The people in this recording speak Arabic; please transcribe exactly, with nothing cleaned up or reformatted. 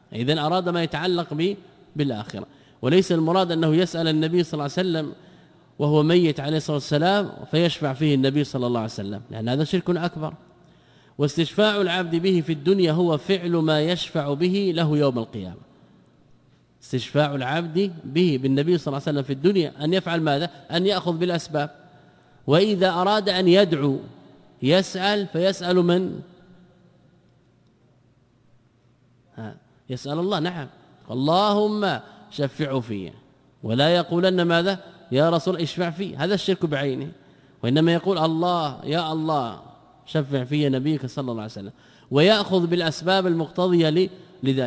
إذن أراد ما يتعلق به بالآخرة، وليس المراد أنه يسأل النبي صلى الله عليه وسلم وهو ميت عليه الصلاة والسلام فيشفع فيه النبي صلى الله عليه وسلم، لأن هذا شرك أكبر. واستشفاع العبد به في الدنيا هو فعل ما يشفع به له يوم القيامة. استشفاع العبد به بالنبي صلى الله عليه وسلم في الدنيا أن يفعل ماذا؟ أن يأخذ بالأسباب. وإذا أراد أن يدعو يسأل، فيسأل من؟ ها يسأل الله. نعم، اللهم شفع فيه، ولا يقولن ماذا؟ يا رسول اشفع فيه، هذا الشرك بعينه. وإنما يقول الله يا الله شفع في نبيك صلى الله عليه وسلم، ويأخذ بالأسباب المقتضية